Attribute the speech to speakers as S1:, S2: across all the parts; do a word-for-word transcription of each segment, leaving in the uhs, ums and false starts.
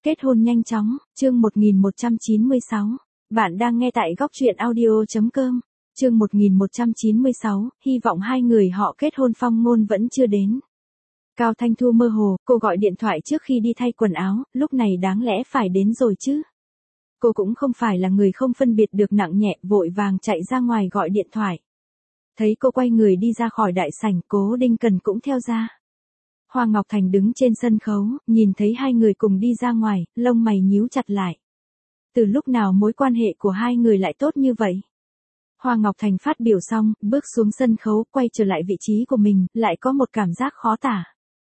S1: Kết hôn nhanh chóng, chương một nghìn một trăm chín mươi sáu. Bạn đang nghe tại góc truyện audio chấm com. Chương một nghìn một trăm chín mươi sáu, hy vọng hai người họ kết hôn phong ngôn vẫn chưa đến. Cao Thanh Thu mơ hồ, cô gọi điện thoại trước khi đi thay quần áo, lúc này đáng lẽ phải đến rồi chứ. Cô cũng không phải là người không phân biệt được nặng nhẹ, vội vàng chạy ra ngoài gọi điện thoại. Thấy cô quay người đi ra khỏi đại sảnh, Cố Đinh Cần cũng theo ra. Hoa Ngọc Thành đứng trên sân khấu, nhìn thấy hai người cùng đi ra ngoài, lông mày nhíu chặt lại. Từ lúc nào mối quan hệ của hai người lại tốt như vậy? Hoa Ngọc Thành phát biểu xong, bước xuống sân khấu, quay trở lại vị trí của mình, lại có một cảm giác khó tả.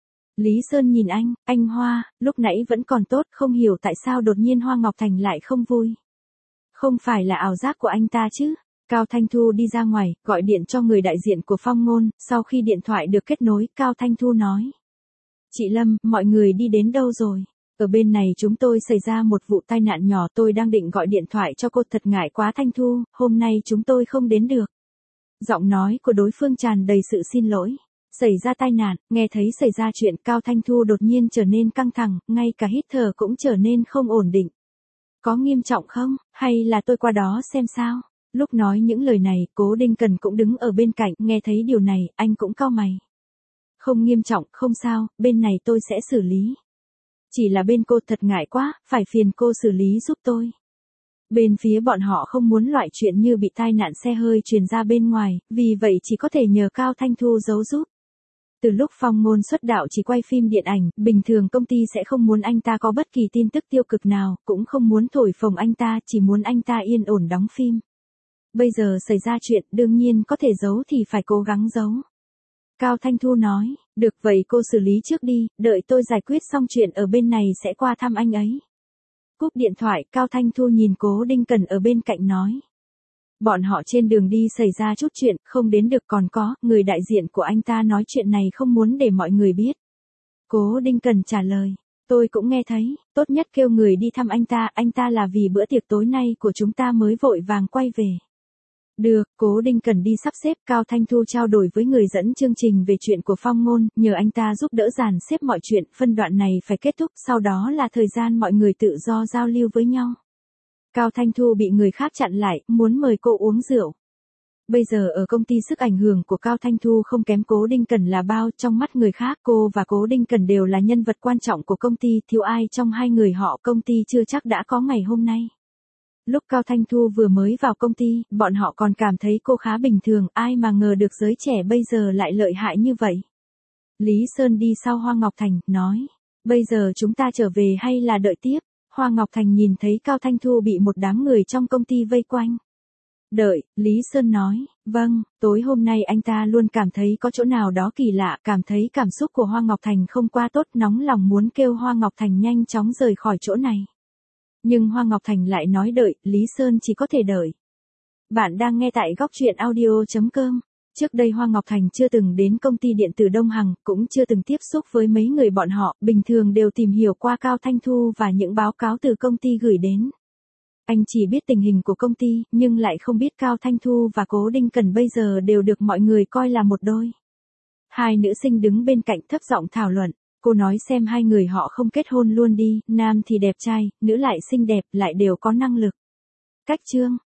S1: Lý Sơn nhìn anh, anh Hoa, lúc nãy vẫn còn tốt, không hiểu tại sao đột nhiên Hoa Ngọc Thành lại không vui. Không phải là ảo giác của anh ta chứ? Cao Thanh Thu đi ra ngoài, gọi điện cho người đại diện của Phong Ngôn, sau khi điện thoại được kết nối, Cao Thanh Thu nói. Chị Lâm, mọi người đi đến đâu rồi? Ở bên này chúng tôi xảy ra một vụ tai nạn nhỏ, tôi đang định gọi điện thoại cho cô, thật ngại quá Thanh Thu, hôm nay chúng tôi không đến được. Giọng nói của đối phương tràn đầy sự xin lỗi. Xảy ra tai nạn, nghe thấy xảy ra chuyện, Cao Thanh Thu đột nhiên trở nên căng thẳng, ngay cả hít thở cũng trở nên không ổn định. Có nghiêm trọng không, hay là tôi qua đó xem sao? Lúc nói những lời này, Cố Đinh Cần cũng đứng ở bên cạnh, nghe thấy điều này, anh cũng cau mày. Không nghiêm trọng, không sao, bên này tôi sẽ xử lý. Chỉ là bên cô thật ngại quá, phải phiền cô xử lý giúp tôi. Bên phía bọn họ không muốn loại chuyện như bị tai nạn xe hơi truyền ra bên ngoài, vì vậy chỉ có thể nhờ Cao Thanh Thu giấu giúp. Từ lúc Phong Ngôn xuất đạo chỉ quay phim điện ảnh, bình thường công ty sẽ không muốn anh ta có bất kỳ tin tức tiêu cực nào, cũng không muốn thổi phồng anh ta, chỉ muốn anh ta yên ổn đóng phim. Bây giờ xảy ra chuyện, đương nhiên có thể giấu thì phải cố gắng giấu. Cao Thanh Thu nói, được vậy cô xử lý trước đi, đợi tôi giải quyết xong chuyện ở bên này sẽ qua thăm anh ấy. Cúp điện thoại, Cao Thanh Thu nhìn Cố Đinh Cần ở bên cạnh nói. Bọn họ trên đường đi xảy ra chút chuyện, không đến được, còn có, người đại diện của anh ta nói chuyện này không muốn để mọi người biết. Cố Đinh Cần trả lời, tôi cũng nghe thấy, tốt nhất kêu người đi thăm anh ta, anh ta là vì bữa tiệc tối nay của chúng ta mới vội vàng quay về. Được, Cố Đinh Cần đi sắp xếp, Cao Thanh Thu trao đổi với người dẫn chương trình về chuyện của Phong Ngôn, nhờ anh ta giúp đỡ dàn xếp mọi chuyện, phân đoạn này phải kết thúc, sau đó là thời gian mọi người tự do giao lưu với nhau. Cao Thanh Thu bị người khác chặn lại, muốn mời cô uống rượu. Bây giờ ở công ty sức ảnh hưởng của Cao Thanh Thu không kém Cố Đinh Cần là bao, trong mắt người khác cô và Cố Đinh Cần đều là nhân vật quan trọng của công ty, thiếu ai trong hai người họ công ty chưa chắc đã có ngày hôm nay. Lúc Cao Thanh Thu vừa mới vào công ty, bọn họ còn cảm thấy cô khá bình thường, ai mà ngờ được giới trẻ bây giờ lại lợi hại như vậy. Lý Sơn đi sau Hoa Ngọc Thành, nói, bây giờ chúng ta trở về hay là đợi tiếp? Hoa Ngọc Thành nhìn thấy Cao Thanh Thu bị một đám người trong công ty vây quanh. Đợi, Lý Sơn nói, vâng, tối hôm nay anh ta luôn cảm thấy có chỗ nào đó kỳ lạ, cảm thấy cảm xúc của Hoa Ngọc Thành không quá tốt, nóng lòng muốn kêu Hoa Ngọc Thành nhanh chóng rời khỏi chỗ này. Nhưng Hoa Ngọc Thành lại nói đợi, Lý Sơn chỉ có thể đợi. Bạn đang nghe tại góc truyện audio chấm com. Trước đây Hoa Ngọc Thành chưa từng đến công ty điện tử Đông Hằng, cũng chưa từng tiếp xúc với mấy người bọn họ, bình thường đều tìm hiểu qua Cao Thanh Thu và những báo cáo từ công ty gửi đến. Anh chỉ biết tình hình của công ty, nhưng lại không biết Cao Thanh Thu và Cố Đinh Cần bây giờ đều được mọi người coi là một đôi. Hai nữ sinh đứng bên cạnh thấp giọng thảo luận. Cô nói xem hai người họ không kết hôn luôn đi, nam thì đẹp trai, nữ lại xinh đẹp, lại đều có năng lực. Cách chương,